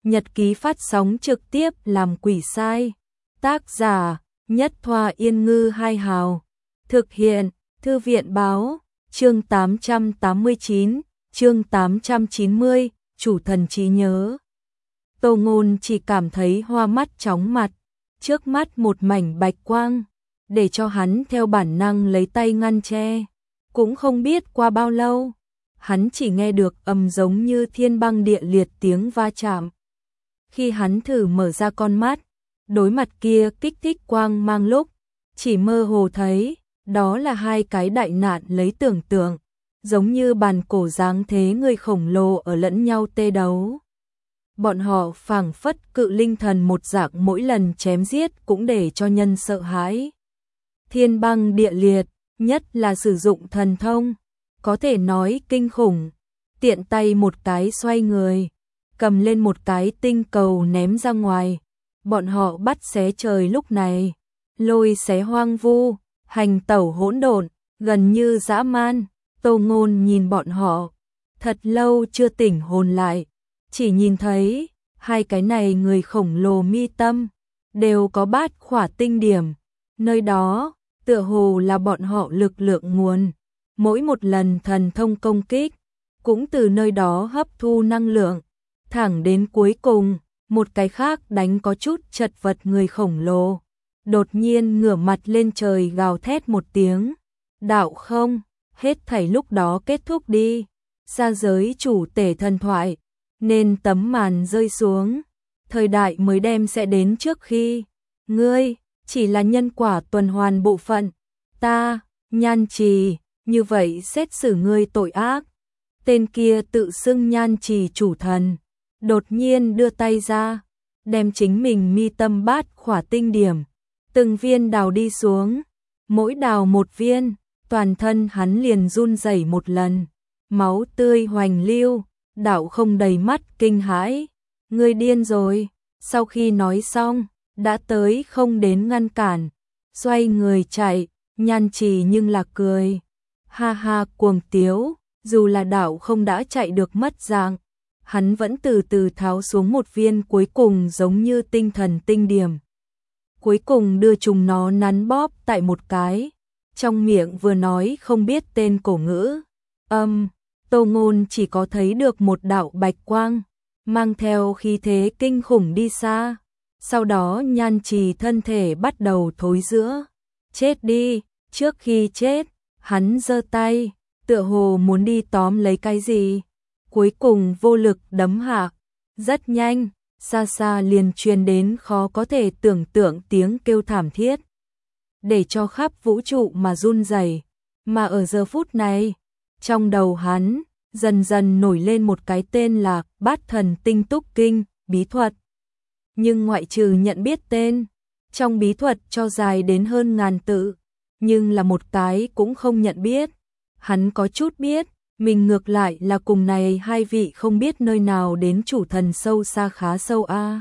nhật ký phát sóng trực tiếp làm quỷ sai. Tác giả, Nhất Thoa Yên Ngư Hai Hào. Thực hiện, Thư viện Báo. Chương 889, chương 890, chủ thần trí nhớ. Tô Ngôn chỉ cảm thấy hoa mắt chóng mặt, trước mắt một mảnh bạch quang, để cho hắn theo bản năng lấy tay ngăn che. Cũng không biết qua bao lâu, hắn chỉ nghe được ầm giống như thiên băng địa liệt tiếng va chạm. Khi hắn thử mở ra con mắt, đối mặt kia kích thích quang mang lúc, chỉ mơ hồ thấy, đó là hai cái đại nạn lấy tưởng tượng, giống như bàn cổ dáng thế người khổng lồ ở lẫn nhau tê đấu. Bọn họ phảng phất cự linh thần một dạng, mỗi lần chém giết cũng để cho nhân sợ hãi. Thiên băng địa liệt, nhất là sử dụng thần thông, có thể nói kinh khủng. Tiện tay một cái xoay người, cầm lên một cái tinh cầu ném ra ngoài. Bọn họ bắt xé trời lúc này, lôi xé hoang vu, hành tẩu hỗn độn, gần như dã man. Tô Ngôn nhìn bọn họ, thật lâu chưa tỉnh hồn lại, chỉ nhìn thấy hai cái này người khổng lồ mi tâm đều có bát khỏa tinh điểm, nơi đó tựa hồ là bọn họ lực lượng nguồn, mỗi một lần thần thông công kích cũng từ nơi đó hấp thu năng lượng, thẳng đến cuối cùng, một cái khác đánh có chút chật vật người khổng lồ, đột nhiên ngửa mặt lên trời gào thét một tiếng, đạo không, hết thảy lúc đó kết thúc đi, xa giới chủ tể thần thoại, nên tấm màn rơi xuống, thời đại mới đem sẽ đến trước khi, ngươi, chỉ là nhân quả tuần hoàn bộ phận, ta, Nhan Trì, như vậy xét xử ngươi tội ác. Tên kia tự xưng Nhan Trì chủ thần, đột nhiên đưa tay ra, đem chính mình mi tâm bát khỏa tinh điểm, từng viên đào đi xuống, mỗi đào một viên, toàn thân hắn liền run rẩy một lần, máu tươi hoành lưu, đạo không đầy mắt kinh hãi, ngươi điên rồi. Sau khi nói xong, đã tới không đến ngăn cản, xoay người chạy, Nhan Trì nhưng là cười, ha ha cuồng tiếu, dù là đạo không đã chạy được mất dạng, hắn vẫn từ từ tháo xuống một viên cuối cùng giống như tinh thần tinh điểm. Cuối cùng đưa chúng nó nắn bóp tại một cái, trong miệng vừa nói không biết tên cổ ngữ. Tô Ngôn chỉ có thấy được một đạo bạch quang, mang theo khí thế kinh khủng đi xa. Sau đó Nhan Trì thân thể bắt đầu thối rữa. Chết đi, trước khi chết, hắn giơ tay, tựa hồ muốn đi tóm lấy cái gì. Cuối cùng vô lực đấm hạ, rất nhanh, xa xa liền truyền đến khó có thể tưởng tượng tiếng kêu thảm thiết, để cho khắp vũ trụ mà run rẩy. Mà ở giờ phút này, trong đầu hắn dần dần nổi lên một cái tên là Bát Thần Tinh Túc Kinh, bí thuật. Nhưng ngoại trừ nhận biết tên, trong bí thuật cho dài đến hơn 1000 tự, nhưng là một cái cũng không nhận biết. Hắn có chút biết, mình ngược lại là cùng này hai vị không biết nơi nào đến chủ thần sâu xa khá sâu a.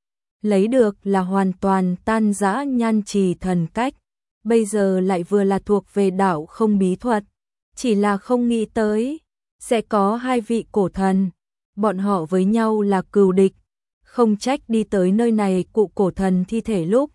Lấy được là hoàn toàn tan rã Nhan Trì thần cách, bây giờ lại vừa là thuộc về đạo không bí thuật, chỉ là không nghĩ tới sẽ có hai vị cổ thần, bọn họ với nhau là cừu địch, không trách đi tới nơi này cụ cổ thần thi thể lúc.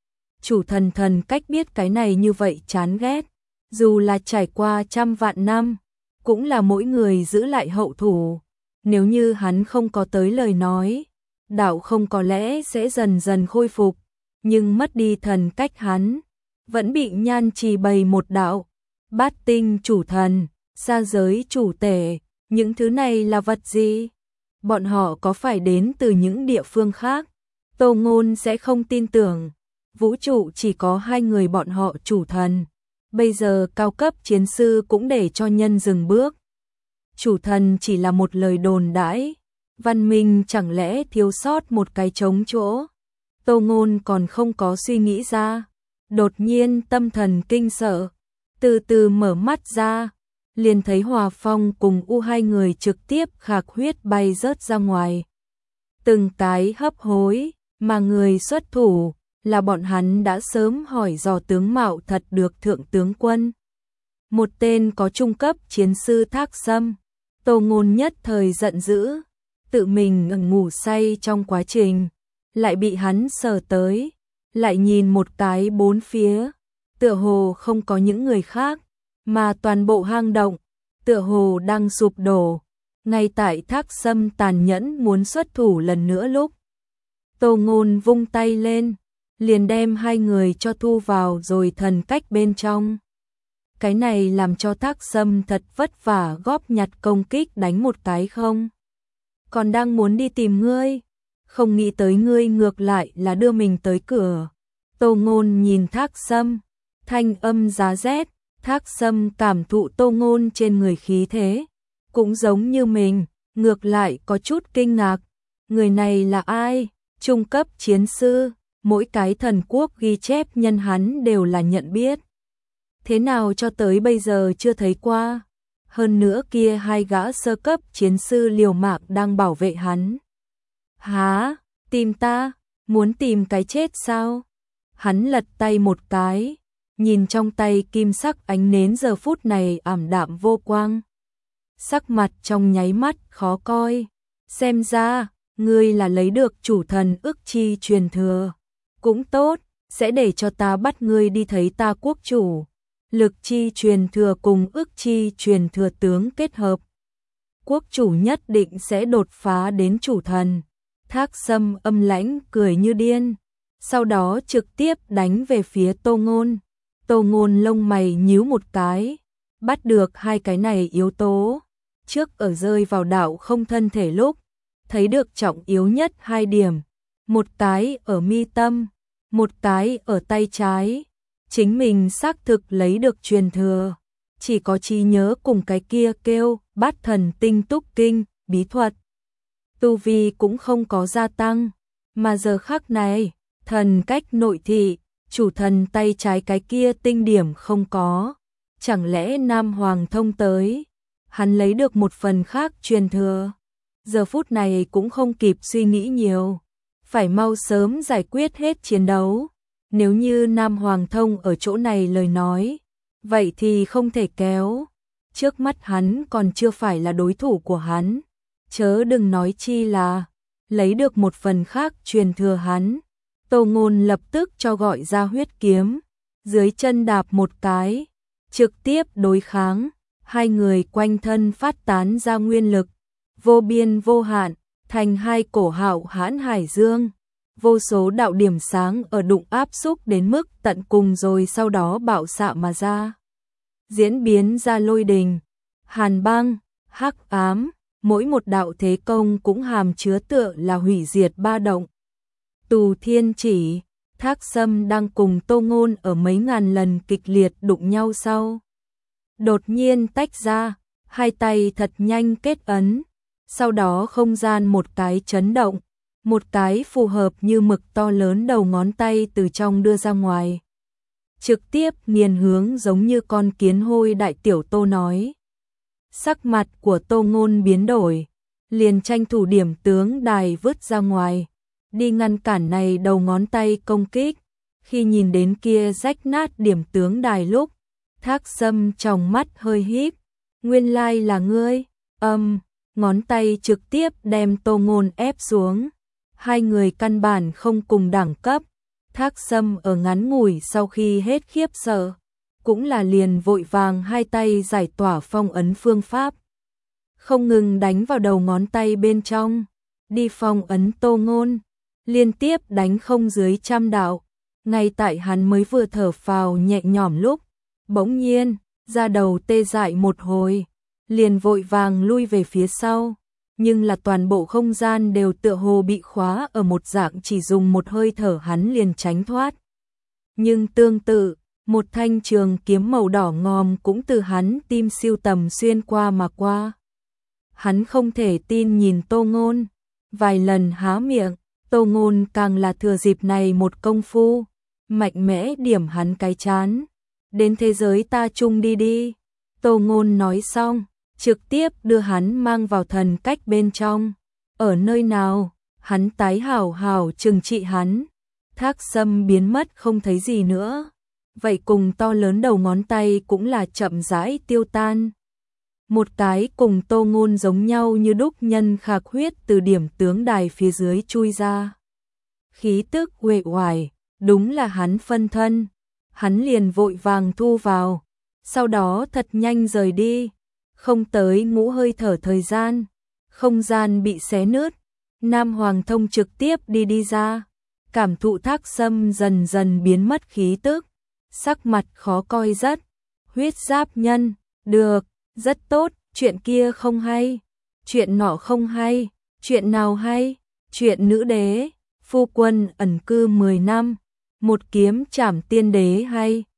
Chủ thần thần cách biết cái này như vậy chán ghét, dù là trải qua trăm vạn năm, cũng là mỗi người giữ lại hậu thủ, nếu như hắn không có tới lời nói, đạo không có lẽ sẽ dần dần khôi phục, nhưng mất đi thần cách hắn, vẫn bị Nhan Trì bày một đạo, bát tinh chủ thần, xa giới chủ tể, những thứ này là vật gì? Bọn họ có phải đến từ những địa phương khác? Tô Ngôn sẽ không tin tưởng, vũ trụ chỉ có hai người bọn họ chủ thần, bây giờ cao cấp chiến sư cũng để cho nhân dừng bước. Chủ thần chỉ là một lời đồn đãi, văn minh chẳng lẽ thiếu sót một cái trống chỗ? Tô Ngôn còn không có suy nghĩ ra, đột nhiên tâm thần kinh sợ, từ từ mở mắt ra, liền thấy Hòa Phong cùng U hai người trực tiếp khạc huyết bay rớt ra ngoài. Từng cái hấp hối, mà người xuất thủ là bọn hắn đã sớm hỏi dò tướng mạo thật được thượng tướng quân. Một tên có trung cấp chiến sư Thác Sâm, Tô Ngôn nhất thời giận dữ, tự mình ngủ say trong quá trình, lại bị hắn sờ tới, lại nhìn một cái bốn phía, tựa hồ không có những người khác, mà toàn bộ hang động, tựa hồ đang sụp đổ. Ngay tại Thác Sâm tàn nhẫn muốn xuất thủ lần nữa lúc, Tô Ngôn vung tay lên, liền đem hai người cho thu vào rồi thần cách bên trong. Cái này làm cho Thác Sâm thật vất vả góp nhặt công kích đánh một cái không. Còn đang muốn đi tìm ngươi, không nghĩ tới ngươi ngược lại là đưa mình tới cửa. Tô Ngôn nhìn Thác Sâm, thanh âm giá rét, Thác Sâm cảm thụ Tô Ngôn trên người khí thế, cũng giống như mình, ngược lại có chút kinh ngạc. Người này là ai? Trung cấp chiến sư, mỗi cái thần quốc ghi chép nhân hắn đều là nhận biết. Thế nào cho tới bây giờ chưa thấy qua? Hơn nữa kia hai gã sơ cấp chiến sư liều mạng đang bảo vệ hắn. Hả? Tìm ta? Muốn tìm cái chết sao? Hắn lật tay một cái, nhìn trong tay kim sắc ánh nến giờ phút này ảm đạm vô quang. Sắc mặt trong nháy mắt khó coi. Xem ra, ngươi là lấy được chủ thần ức chi truyền thừa. Cũng tốt, sẽ để cho ta bắt ngươi đi thấy ta quốc chủ. Lực chi truyền thừa cùng ức chi truyền thừa tướng kết hợp. Quốc chủ nhất định sẽ đột phá đến chủ thần. Thác Sâm âm lãnh cười như điên, sau đó trực tiếp đánh về phía Tô Ngôn. Tô Ngôn lông mày nhíu một cái, bắt được hai cái này yếu tố. Trước ở rơi vào đạo không thân thể lúc, thấy được trọng yếu nhất hai điểm, một cái ở mi tâm, một cái ở tay trái. Chính mình xác thực lấy được truyền thừa, chỉ có trí nhớ cùng cái kia kêu Bát Thần Tinh Túc Kinh, bí thuật. Tu vi cũng không có gia tăng, mà giờ khắc này, thần cách nội thị, chủ thần tay trái cái kia tinh điểm không có. Chẳng lẽ Nam Hoàng thông tới, hắn lấy được một phần khác truyền thừa. Giờ phút này cũng không kịp suy nghĩ nhiều, phải mau sớm giải quyết hết chiến đấu. Nếu như Nam Hoàng thông ở chỗ này lời nói, vậy thì không thể kéo. Trước mắt hắn còn chưa phải là đối thủ của hắn, chớ đừng nói chi là lấy được một phần khác truyền thừa hắn. Tô Ngôn lập tức cho gọi ra huyết kiếm, dưới chân đạp một cái, trực tiếp đối kháng. Hai người quanh thân phát tán ra nguyên lực, vô biên vô hạn, thành hai cổ hạo hãn hải dương. Vô số đạo điểm sáng ở đụng áp xúc đến mức tận cùng rồi sau đó bạo xạ mà ra. Diễn biến ra lôi đình, hàn băng, hắc ám, mỗi một đạo thế công cũng hàm chứa tựa là hủy diệt ba động. Tù Thiên Chỉ, Thác Sâm đang cùng Tô Ngôn ở mấy ngàn lần kịch liệt đụng nhau sau. Đột nhiên tách ra, hai tay thật nhanh kết ấn, sau đó không gian một cái chấn động. Một cái phù hợp như mực to lớn đầu ngón tay từ trong đưa ra ngoài. Trực tiếp nghiền hướng giống như con kiến hôi đại tiểu Tô nói. Sắc mặt của Tô Ngôn biến đổi, liền tranh thủ điểm tướng đài vứt ra ngoài, đi ngăn cản này đầu ngón tay công kích. Khi nhìn đến kia rách nát điểm tướng đài lúc, Thác Sâm trong mắt hơi híp. Nguyên lai là ngươi, ngón tay trực tiếp đem Tô Ngôn ép xuống. Hai người căn bản không cùng đẳng cấp. Thác Sâm ở ngắn ngủi sau khi hết khiếp sợ, cũng là liền vội vàng hai tay giải tỏa phong ấn phương pháp, không ngừng đánh vào đầu ngón tay bên trong, đi phong ấn Tô Ngôn, liên tiếp đánh không dưới 100 đạo. Ngay tại hắn mới vừa thở phào nhẹ nhõm lúc, bỗng nhiên, da đầu tê dại một hồi, liền vội vàng lui về phía sau. Nhưng là toàn bộ không gian đều tựa hồ bị khóa ở một dạng, chỉ dùng một hơi thở hắn liền tránh thoát. Nhưng tương tự, một thanh trường kiếm màu đỏ ngòm cũng từ hắn tim siêu tầm xuyên qua mà qua. Hắn không thể tin nhìn Tô Ngôn, vài lần há miệng, Tô Ngôn càng là thừa dịp này một công phu, mạnh mẽ điểm hắn cái chán. Đến thế giới ta chung đi đi. Tô Ngôn nói xong, trực tiếp đưa hắn mang vào thần cách bên trong. Ở nơi nào, hắn tái hảo hảo trừng trị hắn. Thác Sâm biến mất không thấy gì nữa. Vậy cùng to lớn đầu ngón tay cũng là chậm rãi tiêu tan. một cái cùng Tô Ngôn giống nhau như đúc nhân khạc huyết từ điểm tướng đài phía dưới chui ra. Khí tức uể oải, đúng là hắn phân thân, hắn liền vội vàng thu vào, sau đó thật nhanh rời đi, không tới ngũ hơi thở thời gian, không gian bị xé nứt, Nam Hoàng Thông trực tiếp đi ra, cảm thụ Thác Sâm dần dần biến mất khí tức, sắc mặt khó coi rất, huyết giáp nhân, được, rất tốt, chuyện kia không hay, chuyện nọ không hay, chuyện nào hay, chuyện nữ đế, phu quân ẩn cư 10 năm, một kiếm trảm tiên đế hay.